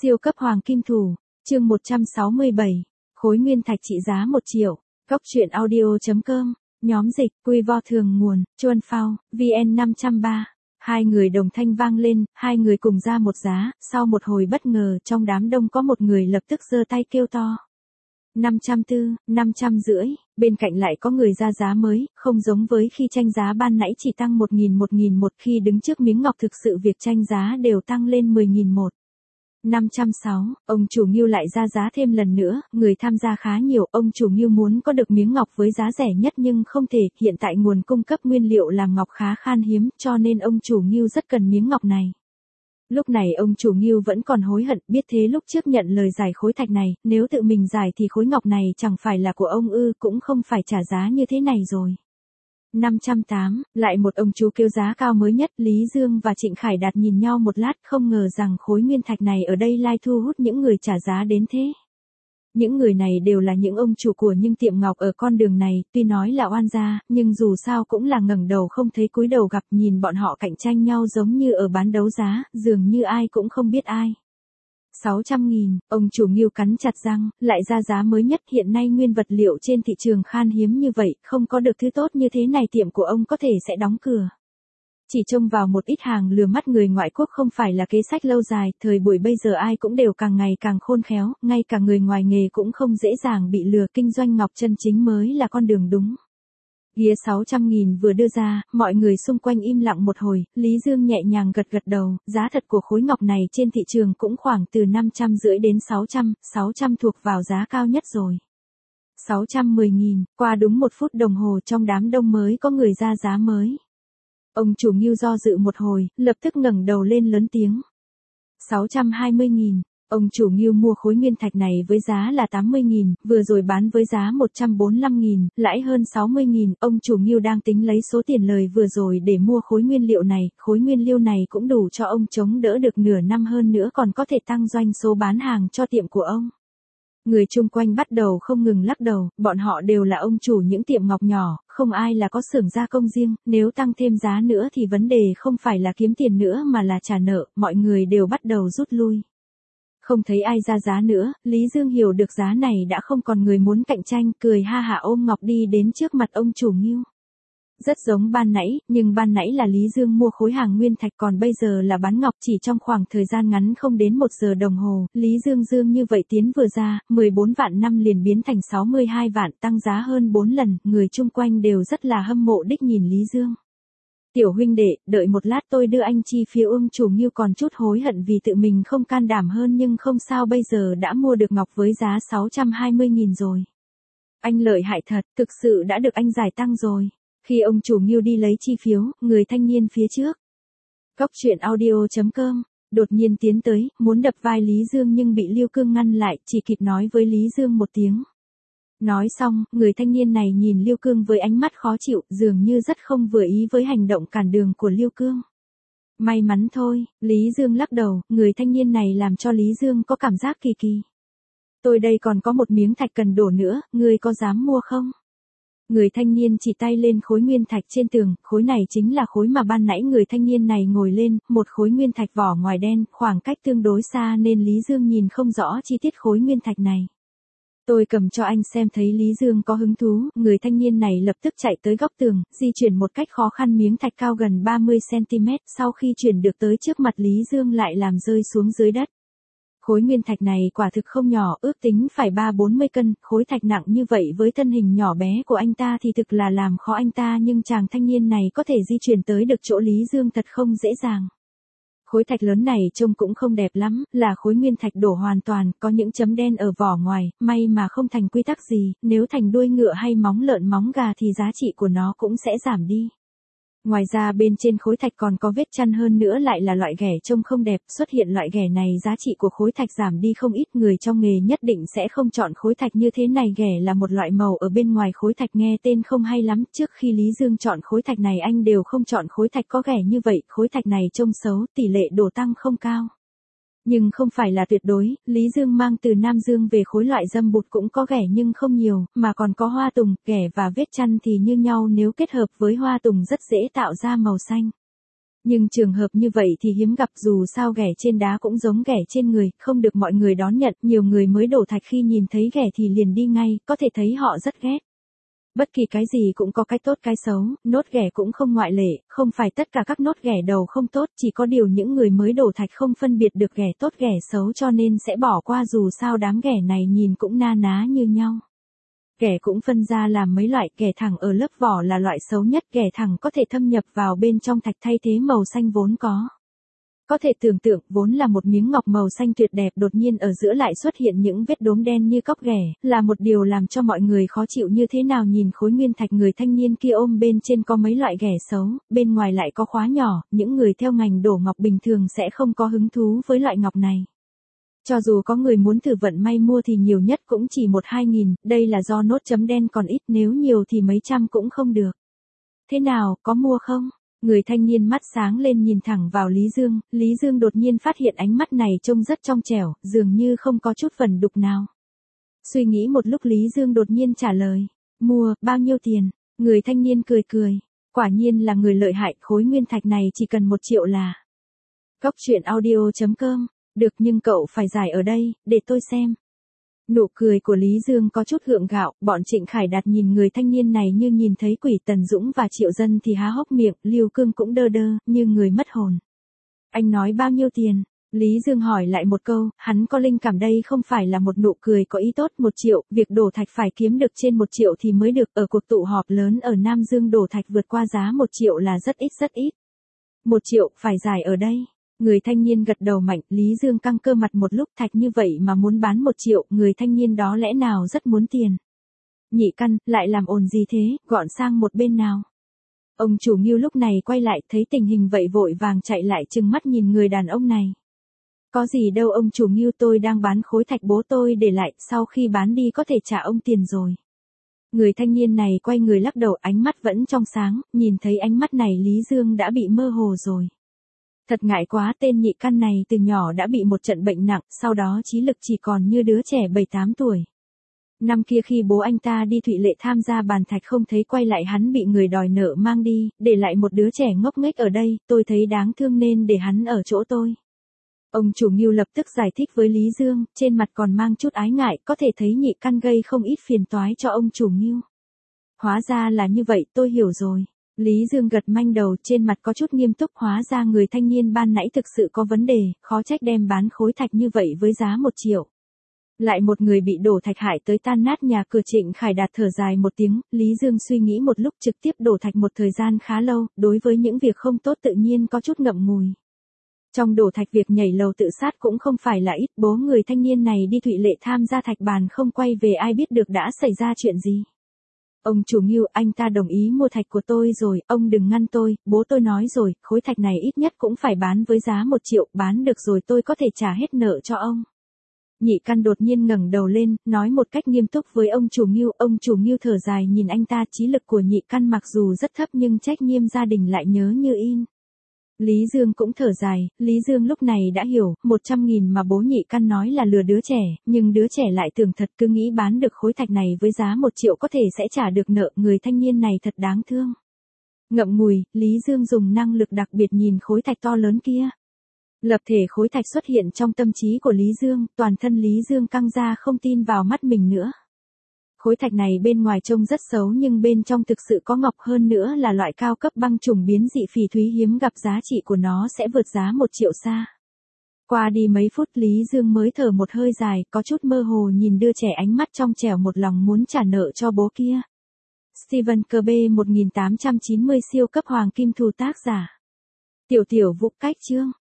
Siêu cấp hoàng kim thủ, chương 167, khối nguyên thạch trị giá 1 triệu, Cốc truyện audio.com, nhóm dịch, quy vo thường nguồn, Chuan Phao, VN 503. Hai người đồng thanh vang lên, hai người cùng ra một giá, sau một hồi bất ngờ trong đám đông có một người lập tức giơ tay kêu to. 540, 550, bên cạnh lại có người ra giá mới, không giống với khi tranh giá ban nãy chỉ tăng 1.000 một khi đứng trước miếng ngọc thực sự việc tranh giá đều tăng lên 10.000 một. 560, ông chủ Ngưu lại ra giá thêm lần nữa, người tham gia khá nhiều, ông chủ Ngưu muốn có được miếng ngọc với giá rẻ nhất nhưng không thể, hiện tại nguồn cung cấp nguyên liệu làm ngọc khá khan hiếm, cho nên ông chủ Ngưu rất cần miếng ngọc này. Lúc này ông chủ Ngưu vẫn còn hối hận, biết thế lúc trước nhận lời giải khối thạch này, nếu tự mình giải thì khối ngọc này chẳng phải là của ông ư, cũng không phải trả giá như thế này rồi. 508, lại một ông chú kêu giá cao mới nhất, Lý Dương và Trịnh Khải Đạt nhìn nhau một lát, không ngờ rằng khối nguyên thạch này ở đây lai thu hút những người trả giá đến thế. Những người này đều là những ông chủ của những tiệm ngọc ở con đường này, tuy nói là oan gia, nhưng dù sao cũng là ngẩng đầu không thấy cúi đầu gặp, nhìn bọn họ cạnh tranh nhau giống như ở bán đấu giá, dường như ai cũng không biết ai. 600.000, ông chủ Ngưu cắn chặt răng, lại ra giá mới nhất, hiện nay nguyên vật liệu trên thị trường khan hiếm như vậy, không có được thứ tốt như thế này tiệm của ông có thể sẽ đóng cửa. Chỉ trông vào một ít hàng lừa mắt người ngoại quốc không phải là kế sách lâu dài, thời buổi bây giờ ai cũng đều càng ngày càng khôn khéo, ngay cả người ngoài nghề cũng không dễ dàng bị lừa, kinh doanh ngọc chân chính mới là con đường đúng. Ghia 600.000 vừa đưa ra, mọi người xung quanh im lặng một hồi, Lý Dương nhẹ nhàng gật gật đầu, giá thật của khối ngọc này trên thị trường cũng khoảng từ 550 đến 600 thuộc vào giá cao nhất rồi. 610.000, qua đúng 1 phút đồng hồ trong đám đông mới có người ra giá mới. Ông chủ Ngưu do dự một hồi, lập tức ngẩng đầu lên lớn tiếng. 620.000. Ông chủ Ngưu mua khối nguyên thạch này với giá là 80.000, vừa rồi bán với giá 145.000, lãi hơn 60.000, ông chủ Ngưu đang tính lấy số tiền lời vừa rồi để mua khối nguyên liệu này, khối nguyên liệu này cũng đủ cho ông chống đỡ được nửa năm, hơn nữa còn có thể tăng doanh số bán hàng cho tiệm của ông. Người chung quanh bắt đầu không ngừng lắc đầu, bọn họ đều là ông chủ những tiệm ngọc nhỏ, không ai là có xưởng gia công riêng, nếu tăng thêm giá nữa thì vấn đề không phải là kiếm tiền nữa mà là trả nợ, mọi người đều bắt đầu rút lui. Không thấy ai ra giá nữa, Lý Dương hiểu được giá này đã không còn người muốn cạnh tranh, cười ha hả ôm ngọc đi đến trước mặt ông chủ Ngưu. Rất giống ban nãy, nhưng ban nãy là Lý Dương mua khối hàng nguyên thạch, còn bây giờ là bán ngọc, chỉ trong khoảng thời gian ngắn không đến 1 giờ đồng hồ, Lý Dương như vậy tiến vừa ra, 14 vạn năm liền biến thành 62 vạn, tăng giá hơn 4 lần, người chung quanh đều rất là hâm mộ đích nhìn Lý Dương. Tiểu huynh đệ, đợi một lát tôi đưa anh chi phiếu. Ông chủ Ngưu còn chút hối hận vì tự mình không can đảm hơn, nhưng không sao, bây giờ đã mua được ngọc với giá 620.000 rồi. Anh lợi hại thật, thực sự đã được anh giải tăng rồi. Khi ông chủ Ngưu đi lấy chi phiếu, người thanh niên phía trước, Cốc truyện audio.com, đột nhiên tiến tới, muốn đập vai Lý Dương nhưng bị Lưu Cương ngăn lại, chỉ kịp nói với Lý Dương một tiếng. Nói xong, người thanh niên này nhìn Lưu Cương với ánh mắt khó chịu, dường như rất không vừa ý với hành động cản đường của Lưu Cương. May mắn thôi, Lý Dương lắc đầu, người thanh niên này làm cho Lý Dương có cảm giác kỳ kỳ. Tôi đây còn có một miếng thạch cần đổ nữa, ngươi có dám mua không? Người thanh niên chỉ tay lên khối nguyên thạch trên tường, khối này chính là khối mà ban nãy người thanh niên này ngồi lên, một khối nguyên thạch vỏ ngoài đen, khoảng cách tương đối xa nên Lý Dương nhìn không rõ chi tiết khối nguyên thạch này. Tôi cầm cho anh xem. Thấy Lý Dương có hứng thú, người thanh niên này lập tức chạy tới góc tường, di chuyển một cách khó khăn miếng thạch cao gần 30cm, sau khi chuyển được tới trước mặt Lý Dương lại làm rơi xuống dưới đất. Khối nguyên thạch này quả thực không nhỏ, ước tính phải 30-40 cân, khối thạch nặng như vậy với thân hình nhỏ bé của anh ta thì thực là làm khó anh ta, nhưng chàng thanh niên này có thể di chuyển tới được chỗ Lý Dương thật không dễ dàng. Khối thạch lớn này trông cũng không đẹp lắm, là khối nguyên thạch đổ hoàn toàn, có những chấm đen ở vỏ ngoài, may mà không thành quy tắc gì, nếu thành đuôi ngựa hay móng lợn móng gà thì giá trị của nó cũng sẽ giảm đi. Ngoài ra bên trên khối thạch còn có vết chăn, hơn nữa lại là loại ghẻ trông không đẹp, xuất hiện loại ghẻ này giá trị của khối thạch giảm đi không ít, người trong nghề nhất định sẽ không chọn khối thạch như thế này. Ghẻ là một loại màu ở bên ngoài khối thạch, nghe tên không hay lắm, trước khi Lý Dương chọn khối thạch này anh đều không chọn khối thạch có ghẻ như vậy, khối thạch này trông xấu, tỷ lệ đổ tăng không cao. Nhưng không phải là tuyệt đối, Lý Dương mang từ Nam Dương về khối loại dâm bụt cũng có ghẻ nhưng không nhiều, mà còn có hoa tùng, ghẻ và vết chăn thì như nhau, nếu kết hợp với hoa tùng rất dễ tạo ra màu xanh. Nhưng trường hợp như vậy thì hiếm gặp, dù sao ghẻ trên đá cũng giống ghẻ trên người, không được mọi người đón nhận, nhiều người mới đổ thạch khi nhìn thấy ghẻ thì liền đi ngay, có thể thấy họ rất ghét. Bất kỳ cái gì cũng có cái tốt cái xấu, nốt ghẻ cũng không ngoại lệ, không phải tất cả các nốt ghẻ đầu không tốt, chỉ có điều những người mới đổ thạch không phân biệt được ghẻ tốt ghẻ xấu cho nên sẽ bỏ qua, dù sao đám ghẻ này nhìn cũng na ná như nhau. Ghẻ cũng phân ra làm mấy loại, ghẻ thẳng ở lớp vỏ là loại xấu nhất, ghẻ thẳng có thể thâm nhập vào bên trong thạch thay thế màu xanh vốn có. Có thể tưởng tượng, vốn là một miếng ngọc màu xanh tuyệt đẹp đột nhiên ở giữa lại xuất hiện những vết đốm đen như cóc ghẻ, là một điều làm cho mọi người khó chịu như thế nào. Nhìn khối nguyên thạch người thanh niên kia ôm bên trên có mấy loại ghẻ xấu, bên ngoài lại có khóa nhỏ, những người theo ngành đổ ngọc bình thường sẽ không có hứng thú với loại ngọc này. Cho dù có người muốn thử vận may mua thì nhiều nhất cũng chỉ 1-2 nghìn, đây là do nốt chấm đen còn ít, nếu nhiều thì mấy trăm cũng không được. Thế nào, có mua không? Người thanh niên mắt sáng lên nhìn thẳng vào Lý Dương đột nhiên phát hiện ánh mắt này trông rất trong trẻo, dường như không có chút vẩn đục nào. Suy nghĩ một lúc Lý Dương đột nhiên trả lời, mua, bao nhiêu tiền? Người thanh niên cười cười, quả nhiên là người lợi hại, khối nguyên thạch này chỉ cần 1 triệu là. Góc truyện audio.com, được nhưng cậu phải giải ở đây, để tôi xem. Nụ cười của Lý Dương có chút gượng gạo, bọn Trịnh Khải Đạt nhìn người thanh niên này như nhìn thấy quỷ. Tần Dũng và Triệu Dân thì há hốc miệng, Lưu Cương cũng đơ đơ, như người mất hồn. Anh nói bao nhiêu tiền? Lý Dương hỏi lại một câu, hắn có linh cảm đây không phải là một nụ cười có ý tốt. 1 triệu, việc đổ thạch phải kiếm được trên 1 triệu thì mới được, ở cuộc tụ họp lớn ở Nam Dương đổ thạch vượt qua giá 1 triệu là rất ít rất ít. 1 triệu, phải giải ở đây. Người thanh niên gật đầu mạnh, Lý Dương căng cơ mặt một lúc, thạch như vậy mà muốn bán 1 triệu, người thanh niên đó lẽ nào rất muốn tiền. Nhị căn, lại làm ồn gì thế, gọn sang một bên nào. Ông chủ Ngưu lúc này quay lại, thấy tình hình vậy vội vàng chạy lại trừng mắt nhìn người đàn ông này. Có gì đâu ông chủ Ngưu, tôi đang bán khối thạch bố tôi để lại, sau khi bán đi có thể trả ông tiền rồi. Người thanh niên này quay người lắc đầu, ánh mắt vẫn trong sáng, nhìn thấy ánh mắt này Lý Dương đã bị mơ hồ rồi. Thật ngại quá, tên nhị căn này từ nhỏ đã bị một trận bệnh nặng, sau đó trí lực chỉ còn như đứa trẻ 7-8 tuổi. Năm kia khi bố anh ta đi Thụy Lệ tham gia bàn thạch không thấy quay lại, hắn bị người đòi nợ mang đi, để lại một đứa trẻ ngốc nghếch ở đây, tôi thấy đáng thương nên để hắn ở chỗ tôi. Ông chủ Ngưu lập tức giải thích với Lý Dương, trên mặt còn mang chút ái ngại, có thể thấy nhị căn gây không ít phiền toái cho ông chủ Ngưu. Hóa ra là như vậy, tôi hiểu rồi. Lý Dương gật manh đầu, trên mặt có chút nghiêm túc, hóa ra người thanh niên ban nãy thực sự có vấn đề, khó trách đem bán khối thạch như vậy với giá 1 triệu. Lại một người bị đổ thạch hại tới tan nát nhà cửa. Trịnh Khải Đạt thở dài một tiếng, Lý Dương suy nghĩ một lúc trực tiếp đổ thạch một thời gian khá lâu, đối với những việc không tốt tự nhiên có chút ngậm ngùi. Trong đổ thạch việc nhảy lầu tự sát cũng không phải là ít, bố người thanh niên này đi Thụy Lệ tham gia thạch bàn không quay về, ai biết được đã xảy ra chuyện gì. Ông chủ Ngưu, anh ta đồng ý mua thạch của tôi rồi, ông đừng ngăn tôi, bố tôi nói rồi, khối thạch này ít nhất cũng phải bán với giá 1 triệu, bán được rồi tôi có thể trả hết nợ cho ông. Nhị căn đột nhiên ngẩng đầu lên, nói một cách nghiêm túc với ông chủ Ngưu thở dài nhìn anh ta, trí lực của nhị căn mặc dù rất thấp nhưng trách nhiệm gia đình lại nhớ như in. Lý Dương cũng thở dài, Lý Dương lúc này đã hiểu, 100.000 mà bố nhị căn nói là lừa đứa trẻ, nhưng đứa trẻ lại tưởng thật, cứ nghĩ bán được khối thạch này với giá 1 triệu có thể sẽ trả được nợ, người thanh niên này thật đáng thương. Ngậm ngùi, Lý Dương dùng năng lực đặc biệt nhìn khối thạch to lớn kia. Lập thể khối thạch xuất hiện trong tâm trí của Lý Dương, toàn thân Lý Dương căng ra không tin vào mắt mình nữa. Khối thạch này bên ngoài trông rất xấu nhưng bên trong thực sự có ngọc, hơn nữa là loại cao cấp băng trùng biến dị phỉ thúy hiếm gặp, giá trị của nó sẽ vượt giá 1 triệu xa. Qua đi mấy phút Lý Dương mới thở một hơi dài, có chút mơ hồ nhìn đứa trẻ, ánh mắt trong trẻo, một lòng muốn trả nợ cho bố kia. Stephen Kirby 1890 siêu cấp hoàng kim thù, tác giả Tiểu Vũ Cách chương